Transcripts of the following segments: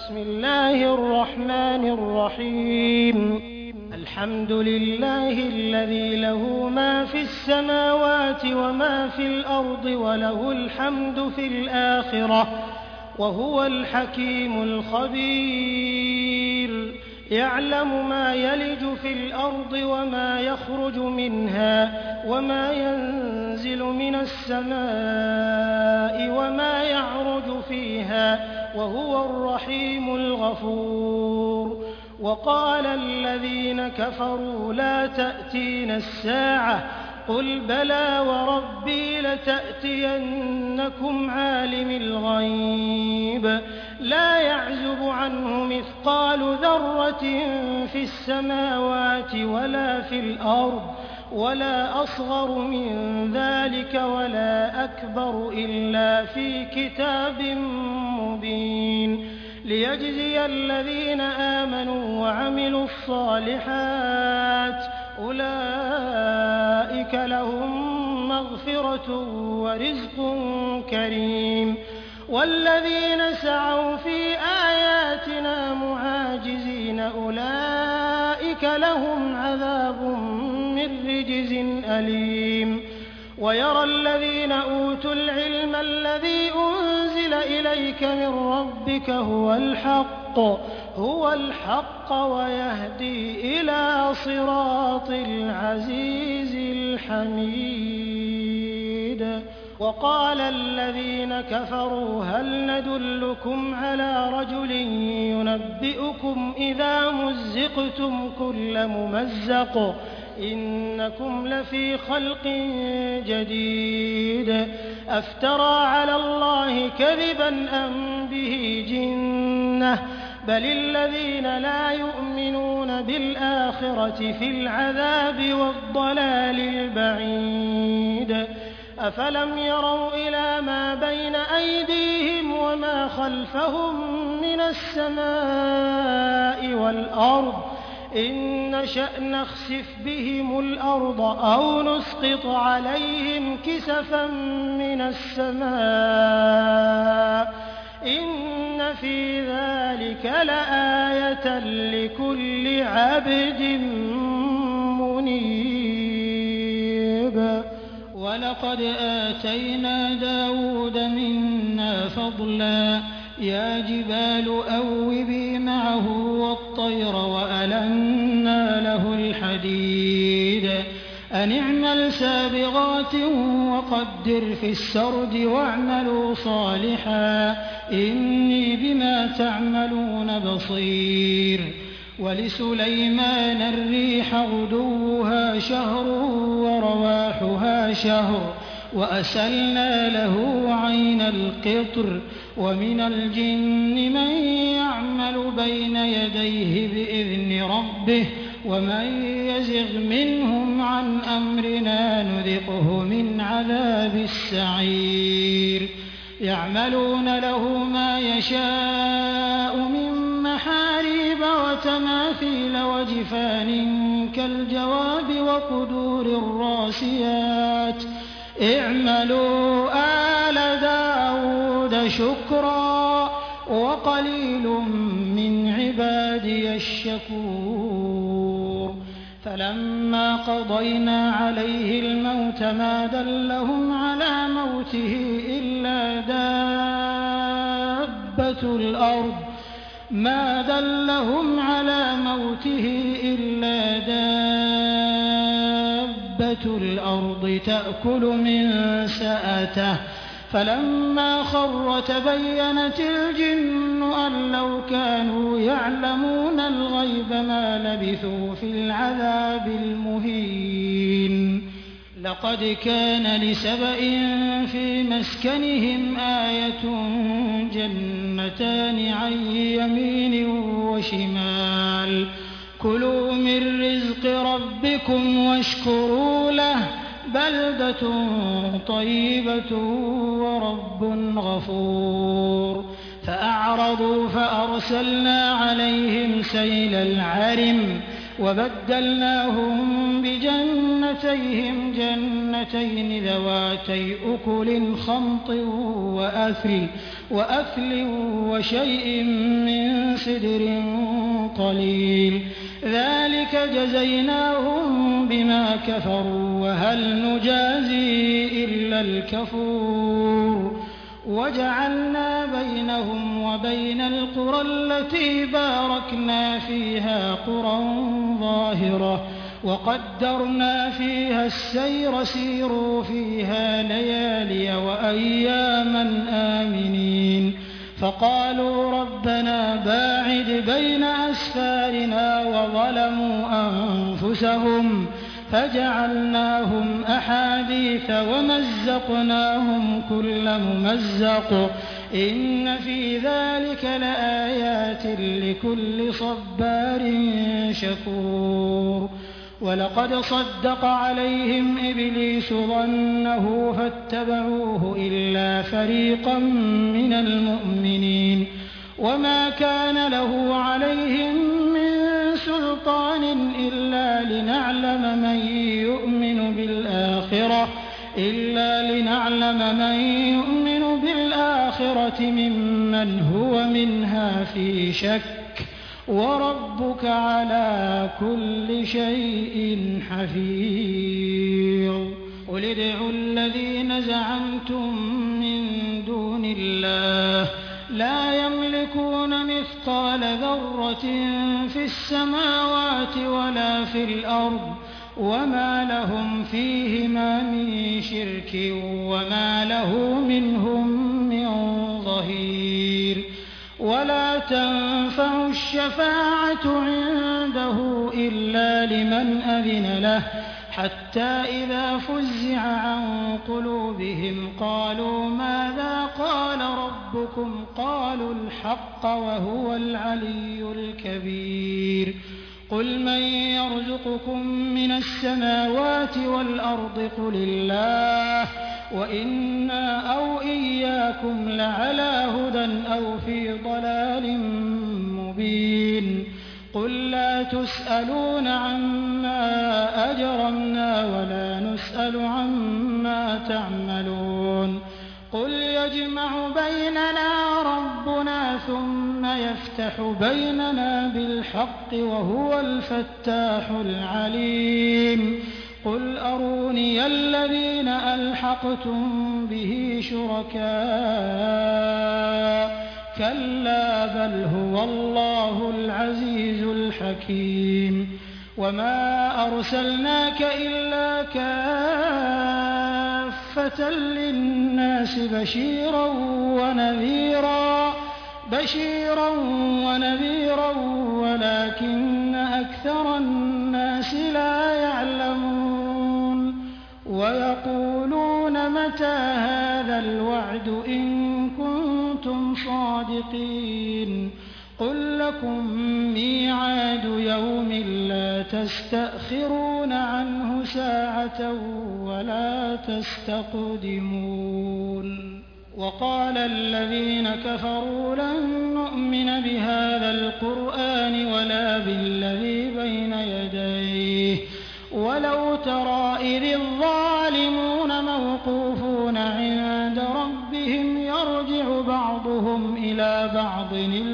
بسم الله الرحمن الرحيم الحمد لله الذي له ما في السماوات وما في الأرض وله الحمد في الآخرة وهو الحكيم الخبير يعلم ما يلج في الأرض وما يخرج منها وما ينزل من السماء وما يعرج فيها وهو الرحيم الغفور وقال الذين كفروا لا تأتينا الساعة قل بلى وربي لتأتينكم عالم الغيب لا يعزب عنه مثقال ذرة في السماوات ولا في الأرض ولا أصغر من ذلك ولا أكبر إلا في كتاب مبين ليجزي الذين آمنوا وعملوا الصالحات أولئك لهم مغفرة ورزق كريم والذين سعوا في آياتنا معاجزين أولئك لهم عذاب من رجز أليم ويرى الذين أوتوا العلم الذي أنزل إليك من ربك هو الحق ويهدي إلى صراط العزيز الحميد وقال الذين كفروا هل ندلكم على رجل ينبئكم إذا مزقتم كل ممزق إنكم لفي خلق جديد أفترى على الله كذبا أم به جنة بل الذين لا يؤمنون بالآخرة في العذاب والضلال البعيد أفلم يروا إلى ما بين أيديهم وما خلفهم من السماء والأرض إن نشأ نخسف بهم الأرض أو نسقط عليهم كسفا من السماء إن في ذلك لآية لكل عبد منيب ولقد آتينا داود منا فضلا يا جبال أوبي معه والطير وألنا له الحديد أن اعمل سابغات وقدر في السرد واعملوا صالحا إني بما تعملون بصير ولسليمان الريح غدوها شهر ورواحها شهر وأسلنا له عين القطر ومن الجن من يعمل بين يديه بإذن ربه ومن يزغ منهم عن أمرنا نذقه من عذاب السعير يعملون له ما يشاء من محاريب وتماثيل وجفان كالجواب وقدور الراسيات اعملوا آل داود شكرا وقليل من عبادي الشكور فلما قضينا عليه الموت ما دلهم على موته إلا دابة الأرض تأكل من سأته فلما خر تبينت الجن أن لو كانوا يعلمون الغيب ما لبثوا في العذاب المهين لقد كان لسبإ في مسكنهم آية جنتان عن يمين وشمال كلوا من رزق ربكم واشكروا له بلدة طيبة ورب غفور فأعرضوا فأرسلنا عليهم سيل العرم وبدلناهم بجنتيهم جنتين ذواتي أكل خمط وأثل وشيء من سدر قليل ذلك جزيناهم بما كفروا وهل نجازي إلا الكفور وجعلنا بينهم وبين القرى التي باركنا فيها قرى ظاهرة وقدرنا فيها السير سيروا فيها ليالي وأياما آمنين فقالوا ربنا باعد بين أسفارنا وظلموا أنفسهم فجعلناهم أحاديث ومزقناهم كل ممزق إن في ذلك لآيات لكل صبار شكور ولقد صدق عليهم إبليس ظنه فاتبعوه إلا فريقا من المؤمنين وما كان له عليهم من سلطان إلا لنعلم من يؤمن بالآخرة ممن هو منها في شك وربك على كل شيء حفيظ قل ادعوا الذين زعمتم من دون الله لا يملكون مثقال ذرة في السماوات ولا في الأرض وما لهم فيهما من شرك وما له منهم من ظهير ولا تنفع الشفاعة عنده إلا لمن أذن له حتى إذا فزع عن قلوبهم قالوا ماذا قال ربكم قالوا الحق وهو العلي الكبير قل من يرزقكم من السماوات والأرض قل الله وإنا أو إياكم لعلى هدى أو في ضلال مبين قل لا تسألون عما أجرمنا ولا نسأل عما تعملون قل يجمع بيننا ربنا ثم يفتح بيننا بالحق وهو الفتاح العليم قل أروني الذين ألحقتم به شركاء كلا بل هو الله العزيز الحكيم وما أرسلناك إلا كافة للناس بشيرا ونذيرا ولكن أكثر الناس لا يعلمون ويقولون متى هذا الوعد إن كنتم صادقين قل لكم ميعاد يوم لا تستأخرون عنه ساعة ولا تستقدمون وقال الذين كفروا لن نؤمن بهذا القرآن ولا بالذي بين يديه ولو ترى إذ الظالمون موقوفون عند ربهم يرجع بعضهم إلى بعض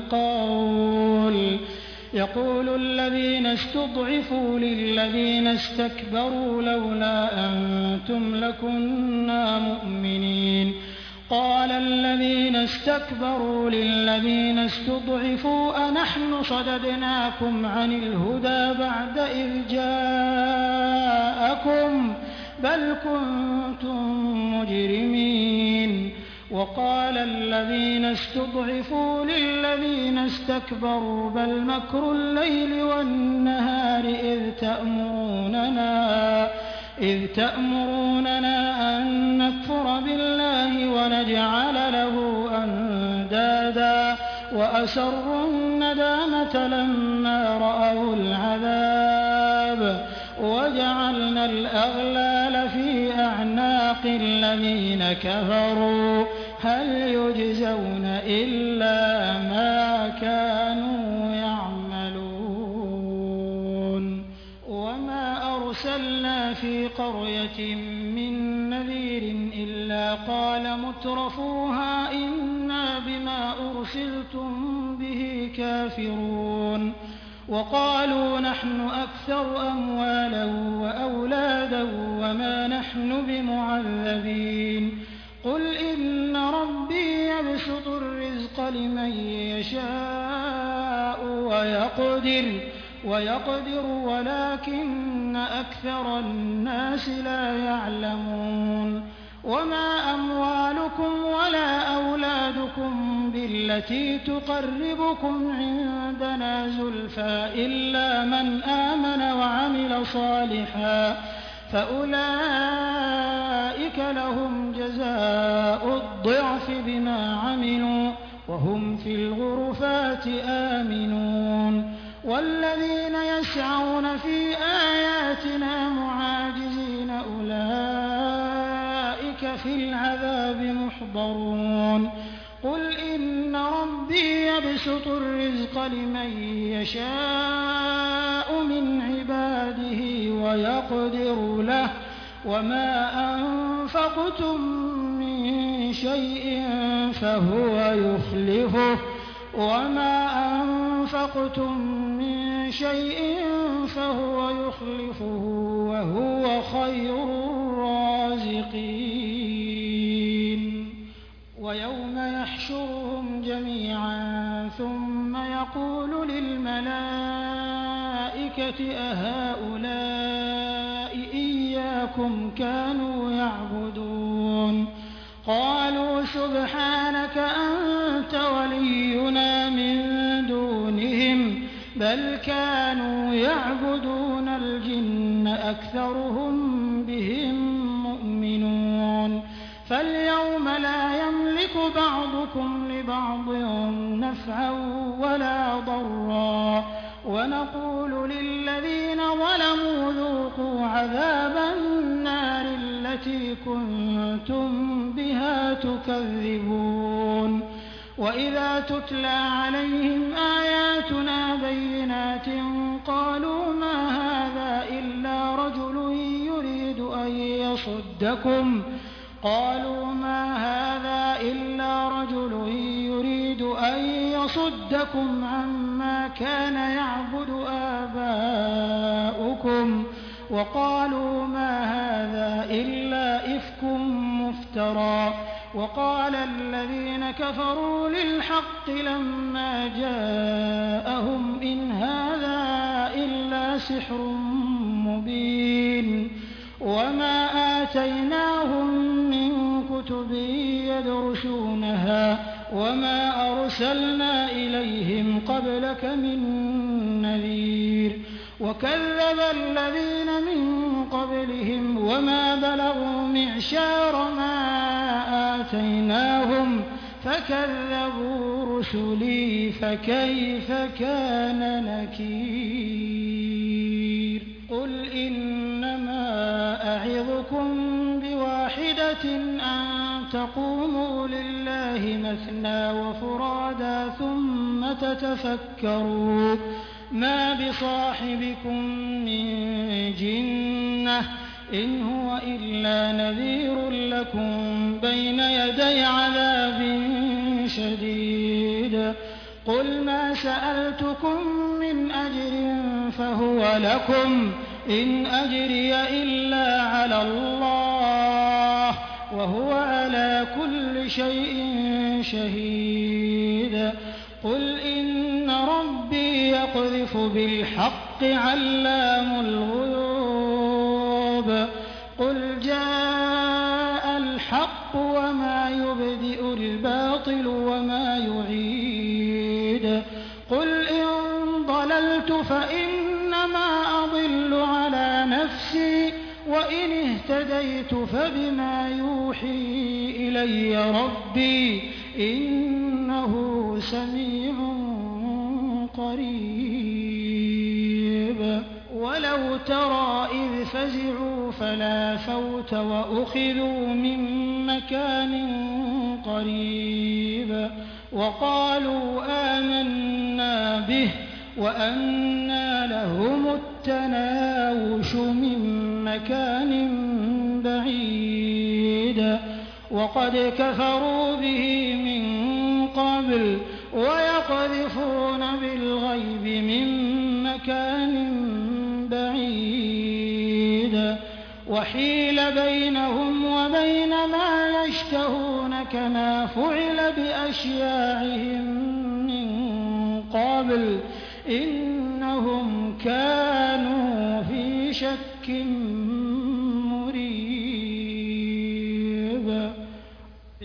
القول يقول الذين استضعفوا للذين استكبروا لولا أنتم لكنا مؤمنين قال الذين استكبروا للذين استضعفوا أنحن صددناكم عن الهدى بعد إذ جاءكم بل كنتم مجرمين وقال الذين استضعفوا للذين استكبروا بل مكر الليل والنهار إذ تأمروننا أن نكفر بالله ونجعل له أندادا وأسروا الندامة لما رأوا العذاب وجعلنا الأغلال في أعناق الذين كفروا هل يجزون إلا ما كانوا يعملون وما أرسلنا في قرية من نذير إلا قال مترفوها إنا بما أرسلتم به كافرون وقالوا نحن أكثر أموالا وأولادا وما نحن بمعذبين قل إن ربي يبسط الرزق لمن يشاء ويقدر ولكن أكثر الناس لا يعلمون وما أموالكم ولا أولادكم بالتي تقربكم عندنا زلفى إلا من آمن وعمل صالحا فأولئك لهم جزاء الضعف بما عملوا وهم في الغرفات آمنون والذين يسعون في آياتنا معاجزين أولئك في العذاب محضرون قل إن ربي يبسط الرزق لمن يشاء من عباده ويقدر له وما أنفقتم من شيء فهو يخلفه وهو خير الرازقين ويوم يحشرهم جميعا ثم يقول للملائكة أهؤلاء إياكم كانوا يعبدون قالوا سبحانك أنت ولينا من دونهم بل كانوا يعبدون الجن أكثرهم بهم مؤمنون فاليوم لا يملك بعضكم لبعض نفعا ولا ضرا ونقول للذين ظلموا ذوقوا عذاب النار التي كنتم بها تكذبون وإذا تتلى عليهم آياتنا بينات قالوا ما هذا إلا رجل يريد أن يصدكم عما كان يعبد آباؤكم وقالوا ما هذا إلا إفك مفترى وقال الذين كفروا للحق لما جاءهم إن هذا إلا سحر مبين وما آتيناهم من كتب يدرسونها وما أرسلنا إليهم قبلك من نذير وكذب الذين من قبلهم وما بلغوا معشار ما آتيناهم فكذبوا رسلي فكيف كان نكير قل إنما أعظكم بواحدة أن تقوموا لله مثنى وفرادا ثم تتفكروا ما بصاحبكم من جنة إن هو إلا نذير لكم بين يدي عذاب شديد قل ما سألتكم من أجر فهو لكم إن أجري إلا على الله وهو على كل شيء شهيد قل إن ربي يقذف بالحق علام الغيوب قل جاء الحق وما يبدئ الباطل وما يعيد قل إن ضللت فإنما أضل على نفسي وإن اهتديت فبما يوحي إلي ربي إنه سميع قريب ولو ترى إذ فزعوا فلا فوت وأخذوا من مكان قريب وقالوا آمنا به وأنى لهم التناوش من مكان بعيد وقد كفروا به من قبل ويقذفون بالغيب من مكان بعيد وحيل بينهم وبين ما يشتهون كما فعل بأشياعهم من قبل إنهم كانوا في شك